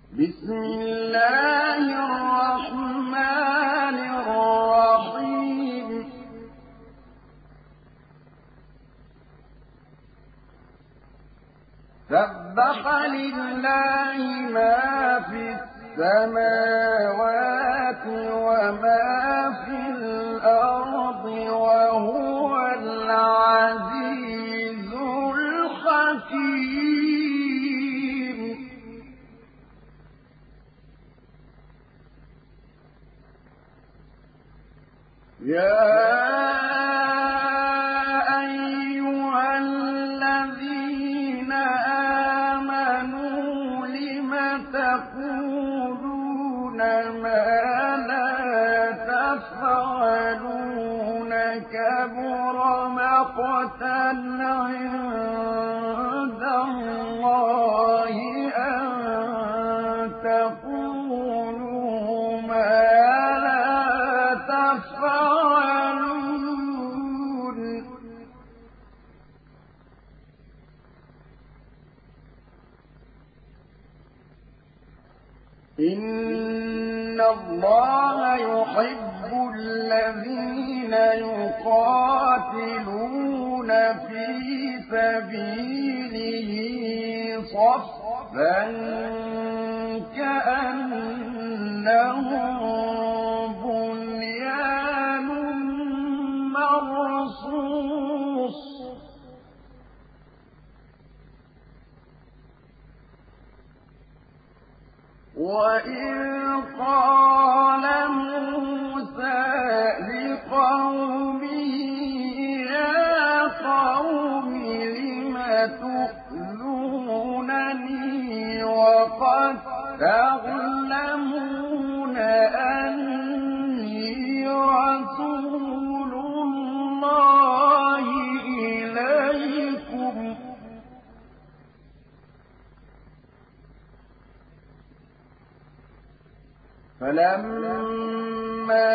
بسم الله الرحمن الرحيم سبح لله ما في السماوات وما في الأرض وهو العزيز الحكيم يا أيها الذين آمنوا لم تقولون ما لا تفعلون كبر مقتا عند الله أن تقولوا ما لا تفعلون إن الله يحب الذين يقاتلون في سبيله صفا كأنهم بنيان مرصوص وإذ قال موسى لقومه يا قوم لم تؤذونني وقد تعلمون أني رسول الله إليكم فلما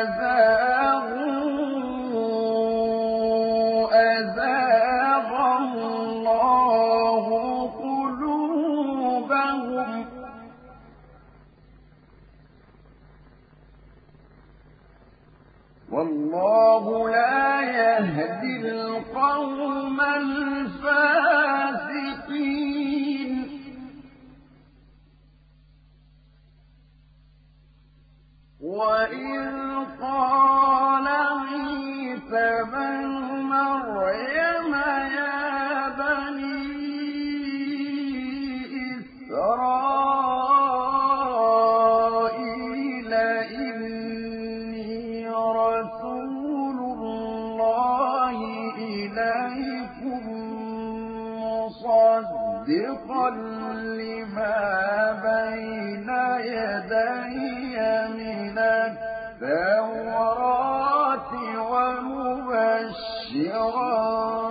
زاغوا أزاغ الله قلوبهم والله لا يهدي القوم الفاسقين وإذ قال عيسى بن مريم يا بني إسرائيل إني رسول الله إليكم مصدقا لما بين يدي من التوراة ومبشرا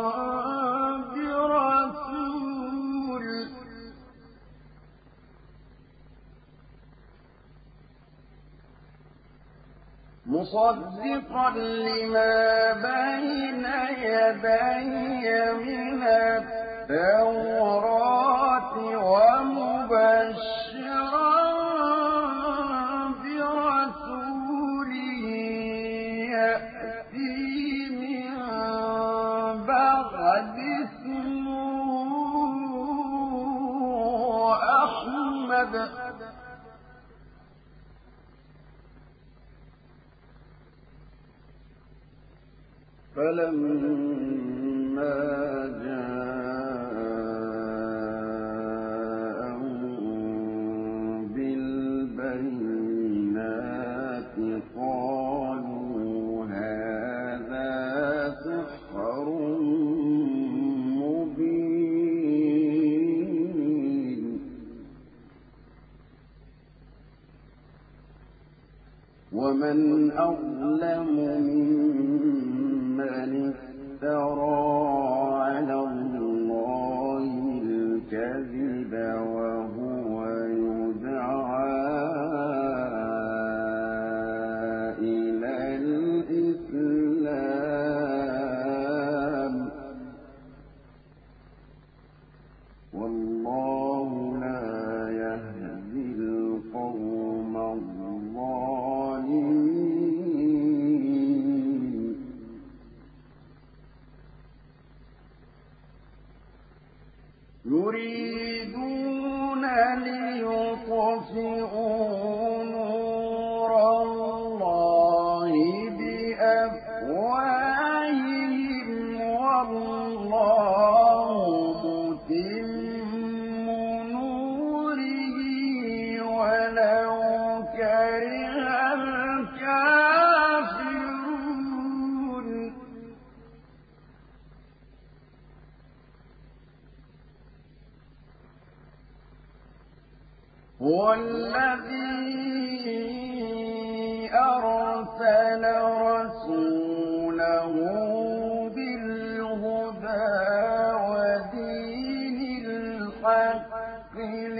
من التوراة ومبشرا برسول يأتي من بعد اسمه أحمد فلما جاءهم بالبينات قالوا هذا سحر مبين ومن أظلم ممن افترى على الله الكذب وهو يدعى إلى الإسلام والله لا يهدي هو الذي أرسل رسوله بالهدى ودين الحق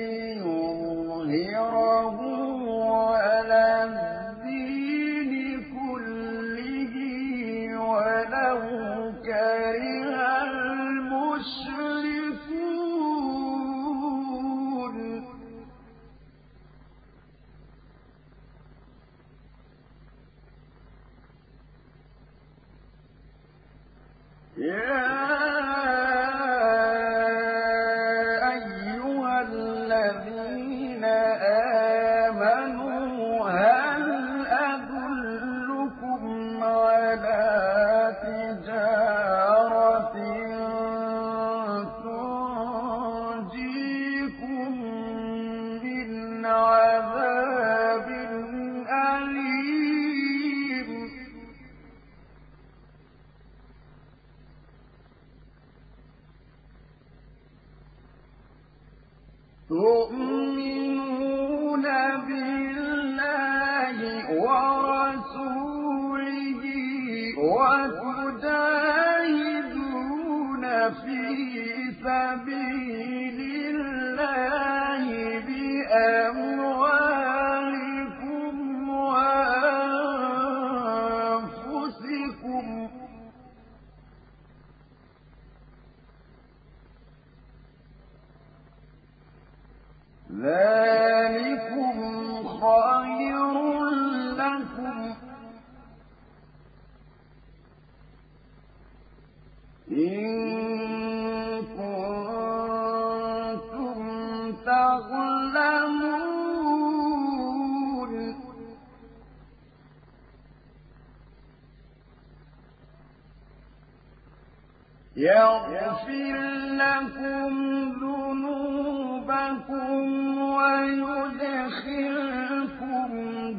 ليظهره على الدين كله ولو كره المشركون. يا أيها الذين آمنوا هل أدلكم على تجارة تنجيكم من عذاب أليم. تؤمنون بالله ورسوله وتجاهدون في سبيل الله بأموالكم وأنفسكم. ذلكم خير لكم إن كنتم تعلمون. يغفر لكم ذنوبكم ويدخلكم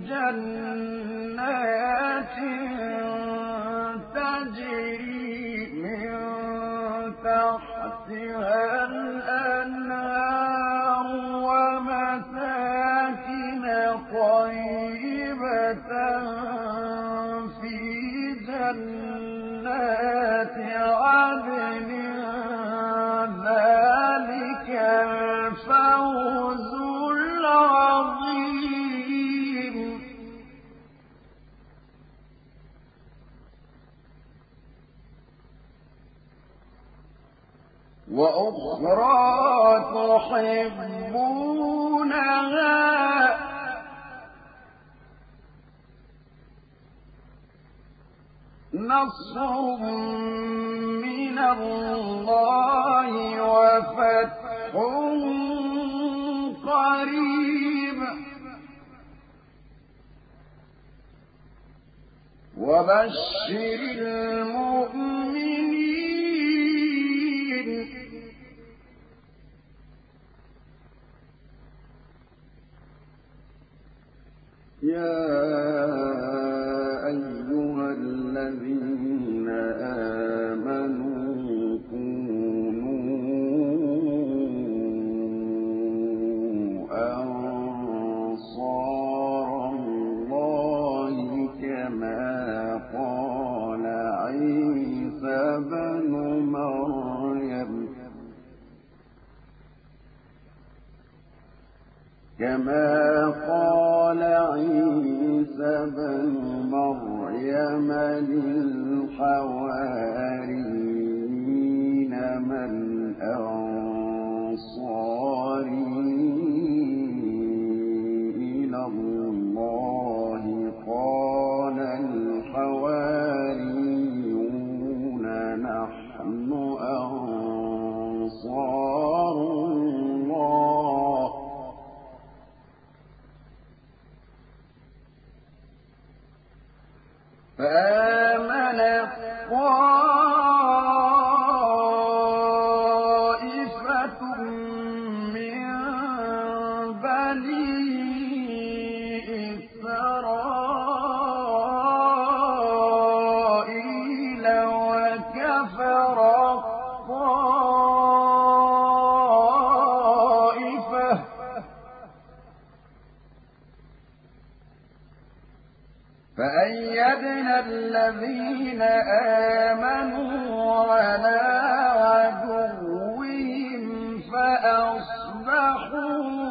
جنات تجري من تحتها الأنهار ومساكن طيبة في جنات عدن. ذلك الفوز العظيم. وأخرى تحبونها نصر من الله وفتح قريب وبشر المؤمنين. يا أيها الذين آمنوا كونوا أنصار الله كما قال عيسى بن مريم للحواريين من أنصاري إلى الله قال الحواريون نحن أنصار الله فآمنت فأيدنا الذين آمنوا على عدوهم فأصبحوا